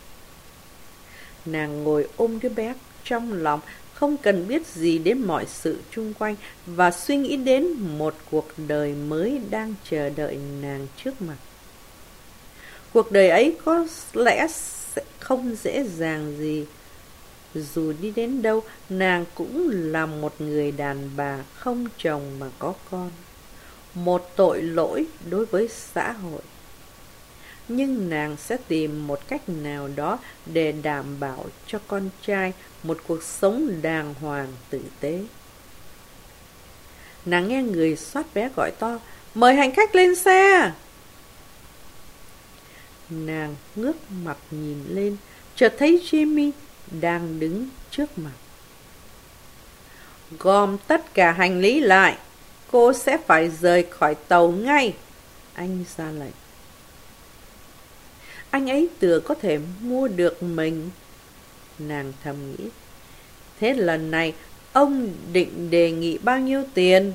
Nàng ngồi ôm đứa bé trong lòng, không cần biết gì đến mọi sự chung quanh và suy nghĩ đến một cuộc đời mới đang chờ đợi nàng trước mặt. Cuộc đời ấy có lẽ sẽ không dễ dàng gì. Dù đi đến đâu, nàng cũng là một người đàn bà không chồng mà có con. Một tội lỗi đối với xã hội. Nhưng nàng sẽ tìm một cách nào đó để đảm bảo cho con trai một cuộc sống đàng hoàng tử tế. Nàng nghe người soát vé gọi to, mời hành khách lên xe. Nàng ngước mặt nhìn lên, chợt thấy Jamie đang đứng trước mặt. Gom tất cả hành lý lại, cô sẽ phải rời khỏi tàu ngay. Anh ra lệnh. Anh ấy tưởng có thể mua được mình. Nàng thầm nghĩ. Thế lần này, ông định đề nghị bao nhiêu tiền?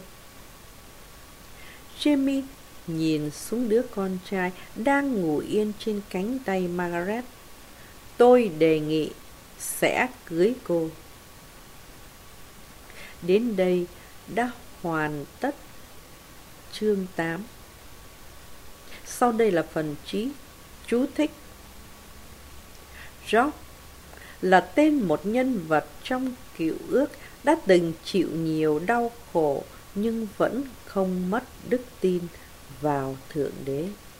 Jamie nhìn xuống đứa con trai đang ngủ yên trên cánh tay Margaret. Tôi đề nghị sẽ cưới cô. Đến đây đã hoàn tất chương tám. Sau đây là phần trí chú thích. Job là tên một nhân vật trong cựu ước đã từng chịu nhiều đau khổ nhưng vẫn không mất đức tin vào Thượng Đế.